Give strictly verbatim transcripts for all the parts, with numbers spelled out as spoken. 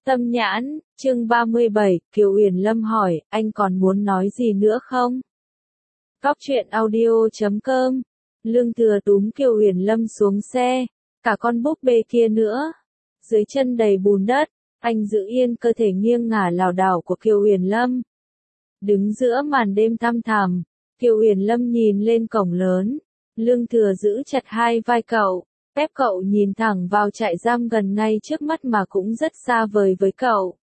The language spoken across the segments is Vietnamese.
Tâm nhãn, chương ba mươi bảy, Kiều Uyển Lâm hỏi, anh còn muốn nói gì nữa không? Cóc truyện audio chấm com. Lương Thừa túm Kiều Uyển Lâm xuống xe, cả con búp bê kia nữa. Dưới chân đầy bùn đất, anh giữ yên cơ thể nghiêng ngả lảo đảo của Kiều Uyển Lâm. Đứng giữa màn đêm thăm thẳm, Kiều Uyển Lâm nhìn lên cổng lớn. Lương Thừa giữ chặt hai vai cậu, ép cậu nhìn thẳng vào trại giam gần ngay trước mắt mà cũng rất xa vời với cậu.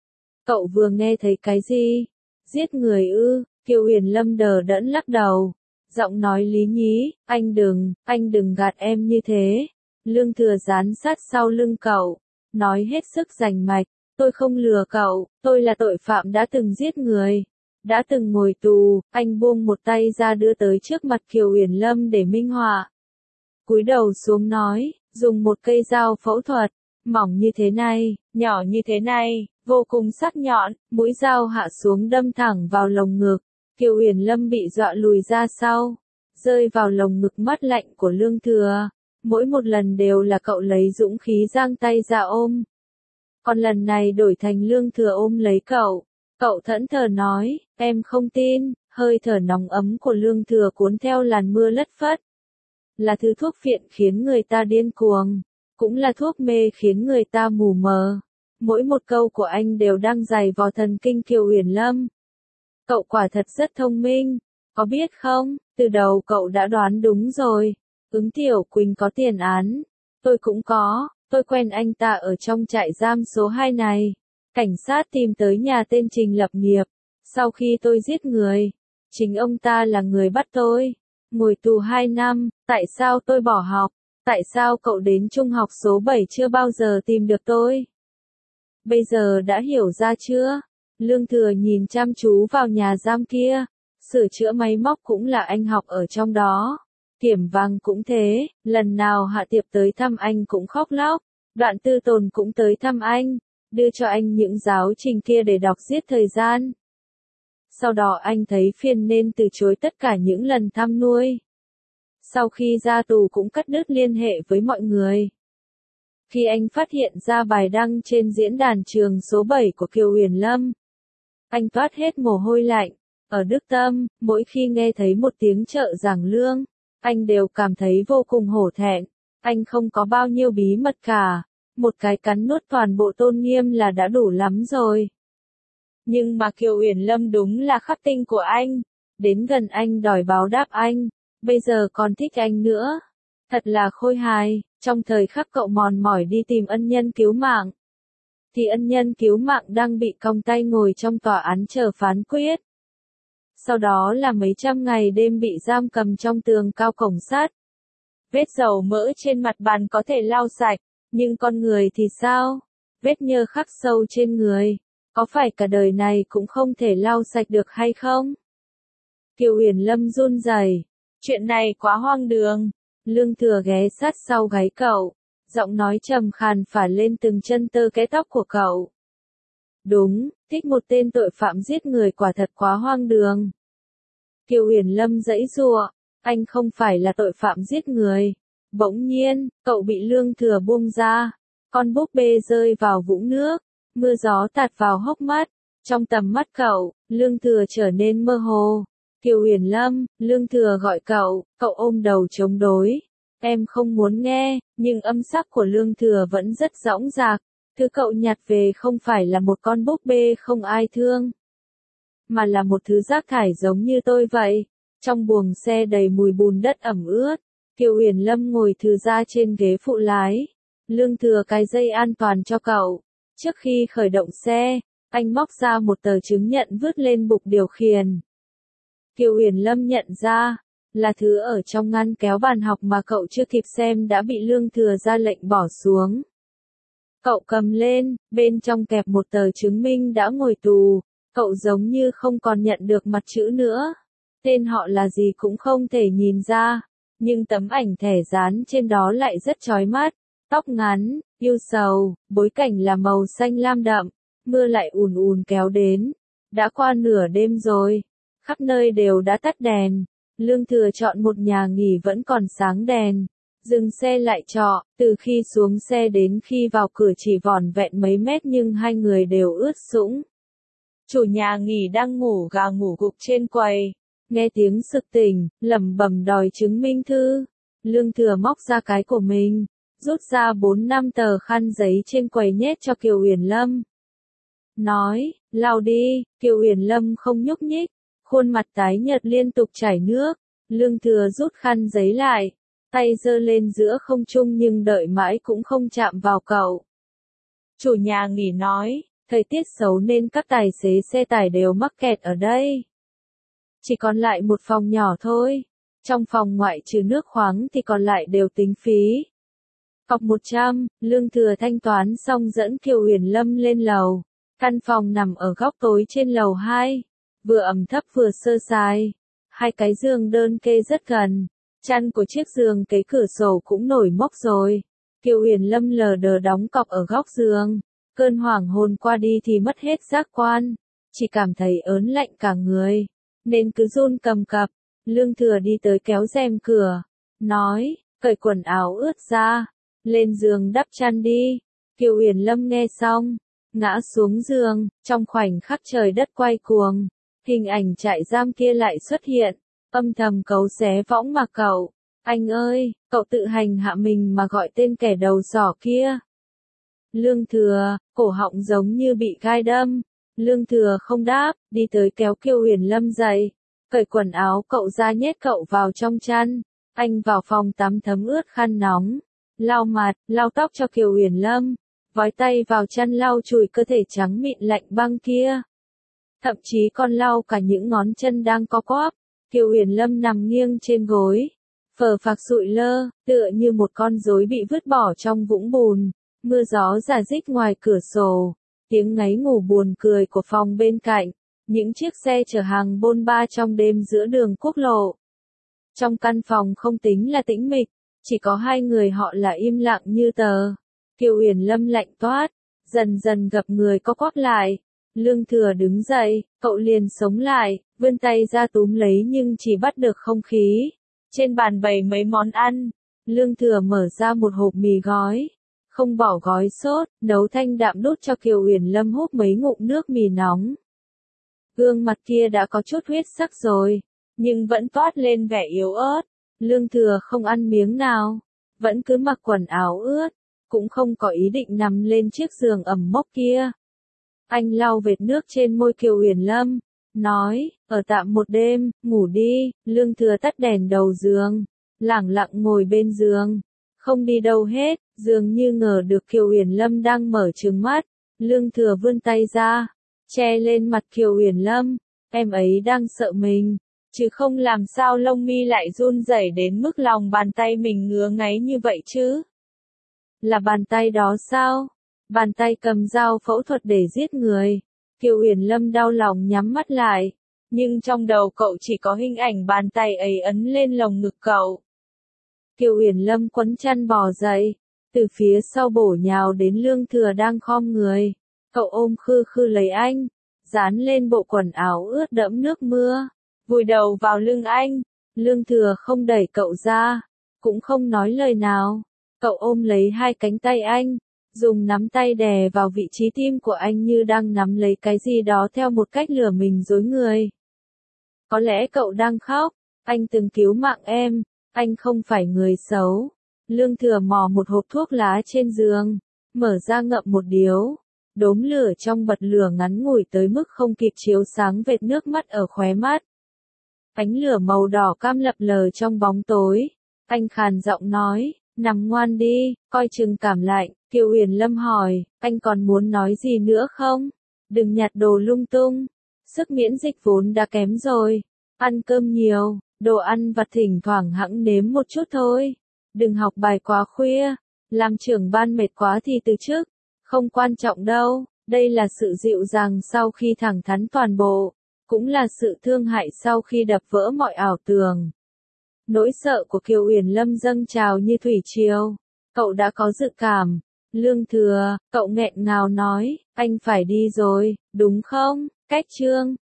Cậu vừa nghe thấy cái gì? Giết người ư? Kiều Uyển Lâm đờ đẫn lắc đầu. Giọng nói lý nhí, anh đừng, anh đừng gạt em như thế. Lương Thừa dán sát sau lưng cậu, nói hết sức rành mạch, tôi không lừa cậu, tôi là tội phạm đã từng giết người, đã từng ngồi tù. Anh buông một tay ra đưa tới trước mặt Kiều Uyển Lâm để minh họa. Cúi đầu xuống nói, dùng một cây dao phẫu thuật, mỏng như thế này, nhỏ như thế này, vô cùng sắc nhọn, mũi dao hạ xuống đâm thẳng vào lồng ngực. Kiều Uyển Lâm bị dọa lùi ra sau, rơi vào lồng ngực mát lạnh của Lương Thừa. Mỗi một lần đều là cậu lấy dũng khí giang tay ra ôm. Còn lần này đổi thành Lương Thừa ôm lấy cậu. Cậu thẫn thờ nói, em không tin. Hơi thở nóng ấm của Lương Thừa cuốn theo làn mưa lất phất. Là thứ thuốc phiện khiến người ta điên cuồng, cũng là thuốc mê khiến người ta mù mờ. Mỗi một câu của anh đều đang giày vò thần kinh Kiều Uyển Lâm. Cậu quả thật rất thông minh, có biết không, từ đầu cậu đã đoán đúng rồi. Ứng Tiểu Quỳnh có tiền án, tôi cũng có, tôi quen anh ta ở trong trại giam số hai này. Cảnh sát tìm tới nhà tên Trình Lập Nghiệp, sau khi tôi giết người, chính ông ta là người bắt tôi. Ngồi tù hai năm, tại sao tôi bỏ học? Tại sao cậu đến trung học số bảy chưa bao giờ tìm được tôi? Bây giờ đã hiểu ra chưa? Lương Thừa nhìn chăm chú vào nhà giam kia, sửa chữa máy móc cũng là anh học ở trong đó. Kiểm vàng cũng thế, lần nào Hạ Tiệp tới thăm anh cũng khóc lóc, Đoạn Tư Tồn cũng tới thăm anh, đưa cho anh những giáo trình kia để đọc giết thời gian. Sau đó anh thấy phiền nên từ chối tất cả những lần thăm nuôi. Sau khi ra tù cũng cắt đứt liên hệ với mọi người. Khi anh phát hiện ra bài đăng trên diễn đàn trường số bảy của Kiều Uyển Lâm, anh toát hết mồ hôi lạnh. Ở Đức Tâm, mỗi khi nghe thấy một tiếng trợ giảng lương, anh đều cảm thấy vô cùng hổ thẹn. Anh không có bao nhiêu bí mật cả, một cái cắn nuốt toàn bộ tôn nghiêm là đã đủ lắm rồi. Nhưng mà Kiều Uyển Lâm đúng là khắc tinh của anh, đến gần anh đòi báo đáp anh, bây giờ còn thích anh nữa. Thật là khôi hài, trong thời khắc cậu mòn mỏi đi tìm ân nhân cứu mạng, thì ân nhân cứu mạng đang bị còng tay ngồi trong tòa án chờ phán quyết. Sau đó là mấy trăm ngày đêm bị giam cầm trong tường cao cổng sắt. Vết dầu mỡ trên mặt bàn có thể lau sạch, nhưng con người thì sao? Vết nhơ khắc sâu trên người, có phải cả đời này cũng không thể lau sạch được hay không? Kiều Uyển Lâm run rẩy, chuyện này quá hoang đường. Lương Thừa ghé sát sau gáy cậu, giọng nói trầm khàn phả lên từng chân tơ kẽ tóc của cậu. Đúng, thích một tên tội phạm giết người quả thật quá hoang đường. Kiều Uyển Lâm giãy giụa, anh không phải là tội phạm giết người. Bỗng nhiên, cậu bị Lương Thừa buông ra, con búp bê rơi vào vũng nước, mưa gió tạt vào hốc mắt. Trong tầm mắt cậu, Lương Thừa trở nên mơ hồ. Kiều Uyển Lâm, Lương Thừa gọi cậu, cậu ôm đầu chống đối. Em không muốn nghe, nhưng âm sắc của Lương Thừa vẫn rất dõng dạc. Thứ cậu nhặt về không phải là một con búp bê không ai thương, mà là một thứ rác thải giống như tôi vậy. Trong buồng xe đầy mùi bùn đất ẩm ướt, Kiều Uyển Lâm ngồi thừ ra trên ghế phụ lái. Lương Thừa cài dây an toàn cho cậu. Trước khi khởi động xe, anh móc ra một tờ chứng nhận vứt lên bục điều khiển. Kiều Uyển Lâm nhận ra, là thứ ở trong ngăn kéo bàn học mà cậu chưa kịp xem đã bị Lương Thừa ra lệnh bỏ xuống. Cậu cầm lên, bên trong kẹp một tờ chứng minh đã ngồi tù. Cậu giống như không còn nhận được mặt chữ nữa. Tên họ là gì cũng không thể nhìn ra, nhưng tấm ảnh thẻ dán trên đó lại rất chói mắt. Tóc ngắn, yêu sầu, bối cảnh là màu xanh lam đậm, mưa lại ùn ùn kéo đến. Đã qua nửa đêm rồi, khắp nơi đều đã tắt đèn. Lương Thừa chọn một nhà nghỉ vẫn còn sáng đèn, Dừng xe lại trọ, từ khi xuống xe đến khi vào cửa chỉ vỏn vẹn mấy mét nhưng hai người đều ướt sũng. Chủ nhà nghỉ đang ngủ gà ngủ gục trên quầy. Nghe tiếng sực tỉnh, lẩm bẩm đòi chứng minh thư. Lương Thừa móc ra cái của mình, rút ra bốn năm tờ khăn giấy trên quầy nhét cho Kiều Uyển Lâm. Nói, lau đi, Kiều Uyển Lâm không nhúc nhích, khuôn mặt tái nhợt liên tục chảy nước. Lương Thừa rút khăn giấy lại, tay giơ lên giữa không trung nhưng đợi mãi cũng không chạm vào cậu. Chủ nhà nghỉ nói, thời tiết xấu nên các tài xế xe tải đều mắc kẹt ở đây. Chỉ còn lại một phòng nhỏ thôi. Trong phòng ngoại trừ nước khoáng thì còn lại đều tính phí. Cọc một trăm, Lương Thừa thanh toán xong dẫn Kiều Uyển Lâm lên lầu. Căn phòng nằm ở góc tối trên lầu hai. Vừa ẩm thấp vừa sơ sài. Hai cái giường đơn kê rất gần. Chăn của chiếc giường kế cửa sổ cũng nổi mốc rồi. Kiều Uyển Lâm lờ đờ đóng cọc ở góc giường. Cơn hoảng hồn qua đi thì mất hết giác quan. Chỉ cảm thấy ớn lạnh cả người. Nên cứ run cầm cập. Lương Thừa đi tới kéo rèm cửa. Nói, cởi quần áo ướt ra. Lên giường đắp chăn đi. Kiều Uyển Lâm nghe xong. Ngã xuống giường. Trong khoảnh khắc trời đất quay cuồng. Hình ảnh trại giam kia lại xuất hiện. Âm thầm cấu xé võng mà cậu. Anh ơi, cậu tự hành hạ mình mà gọi tên kẻ đầu sỏ kia. Lương Thừa, cổ họng giống như bị gai đâm. Lương Thừa không đáp, đi tới kéo Kiều Uyển Lâm dậy. Cởi quần áo cậu ra nhét cậu vào trong chăn. Anh vào phòng tắm thấm ướt khăn nóng. Lau mặt, lau tóc cho Kiều Uyển Lâm. Vói tay vào chăn lau chùi cơ thể trắng mịn lạnh băng kia. Thậm chí còn lau cả những ngón chân đang co quắp. Kiều Uyển Lâm nằm nghiêng trên gối. Phờ phạc sụi lơ, tựa như một con rối bị vứt bỏ trong vũng bùn. Mưa gió rả rích ngoài cửa sổ. Tiếng ngáy ngủ buồn cười của phòng bên cạnh. Những chiếc xe chở hàng bôn ba trong đêm giữa đường quốc lộ. Trong căn phòng không tính là tĩnh mịch, chỉ có hai người họ là im lặng như tờ. Kiều Uyển Lâm lạnh toát, dần dần gập người co quắp lại. Lương Thừa đứng dậy, cậu liền sống lại, vươn tay ra túm lấy nhưng chỉ bắt được không khí. Trên bàn bày mấy món ăn, Lương Thừa mở ra một hộp mì gói. Không bỏ gói sốt, nấu thanh đạm đút cho Kiều Uyển Lâm húp mấy ngụm nước mì nóng. Gương mặt kia đã có chút huyết sắc rồi, nhưng vẫn toát lên vẻ yếu ớt. Lương Thừa không ăn miếng nào, vẫn cứ mặc quần áo ướt, cũng không có ý định nằm lên chiếc giường ẩm mốc kia. Anh lau vệt nước trên môi Kiều Uyển Lâm, nói, ở tạm một đêm, ngủ đi. Lương Thừa tắt đèn đầu giường, lẳng lặng ngồi bên giường, không đi đâu hết, dường như ngờ được Kiều Uyển Lâm đang mở trừng mắt. Lương Thừa vươn tay ra, che lên mặt Kiều Uyển Lâm, em ấy đang sợ mình, chứ không làm sao lông mi lại run rẩy đến mức lòng bàn tay mình ngứa ngáy như vậy chứ. Là bàn tay đó sao? Bàn tay cầm dao phẫu thuật để giết người. Kiều Uyển Lâm đau lòng nhắm mắt lại, nhưng trong đầu cậu chỉ có hình ảnh bàn tay ấy ấn lên lồng ngực cậu. Kiều Uyển Lâm quấn chăn bò dậy, từ phía sau bổ nhào đến Lương Thừa đang khom người. Cậu ôm khư khư lấy anh, dán lên bộ quần áo ướt đẫm nước mưa, vùi đầu vào lưng anh. Lương Thừa không đẩy cậu ra, cũng không nói lời nào. Cậu ôm lấy hai cánh tay anh, dùng nắm tay đè vào vị trí tim của anh như đang nắm lấy cái gì đó theo một cách lừa mình dối người. Có lẽ cậu đang khóc, anh từng cứu mạng em, anh không phải người xấu. Lương Thừa mò một hộp thuốc lá trên giường, mở ra ngậm một điếu. Đốm lửa trong bật lửa ngắn ngủi tới mức không kịp chiếu sáng vệt nước mắt ở khóe mắt. Ánh lửa màu đỏ cam lập lờ trong bóng tối. Anh khàn giọng nói, nằm ngoan đi, coi chừng cảm lạnh. Kiều Uyển Lâm hỏi, anh còn muốn nói gì nữa không? Đừng nhặt đồ lung tung. Sức miễn dịch vốn đã kém rồi. Ăn cơm nhiều, đồ ăn vặt thỉnh thoảng hẵng nếm một chút thôi. Đừng học bài quá khuya. Làm trưởng ban mệt quá thì từ chức. Không quan trọng đâu, đây là sự dịu dàng sau khi thẳng thắn toàn bộ, cũng là sự thương hại sau khi đập vỡ mọi ảo tưởng. Nỗi sợ của Kiều Uyển Lâm dâng trào như thủy triều. Cậu đã có dự cảm. Lương Thừa, cậu nghẹn ngào nói, anh phải đi rồi, đúng không? Cách chương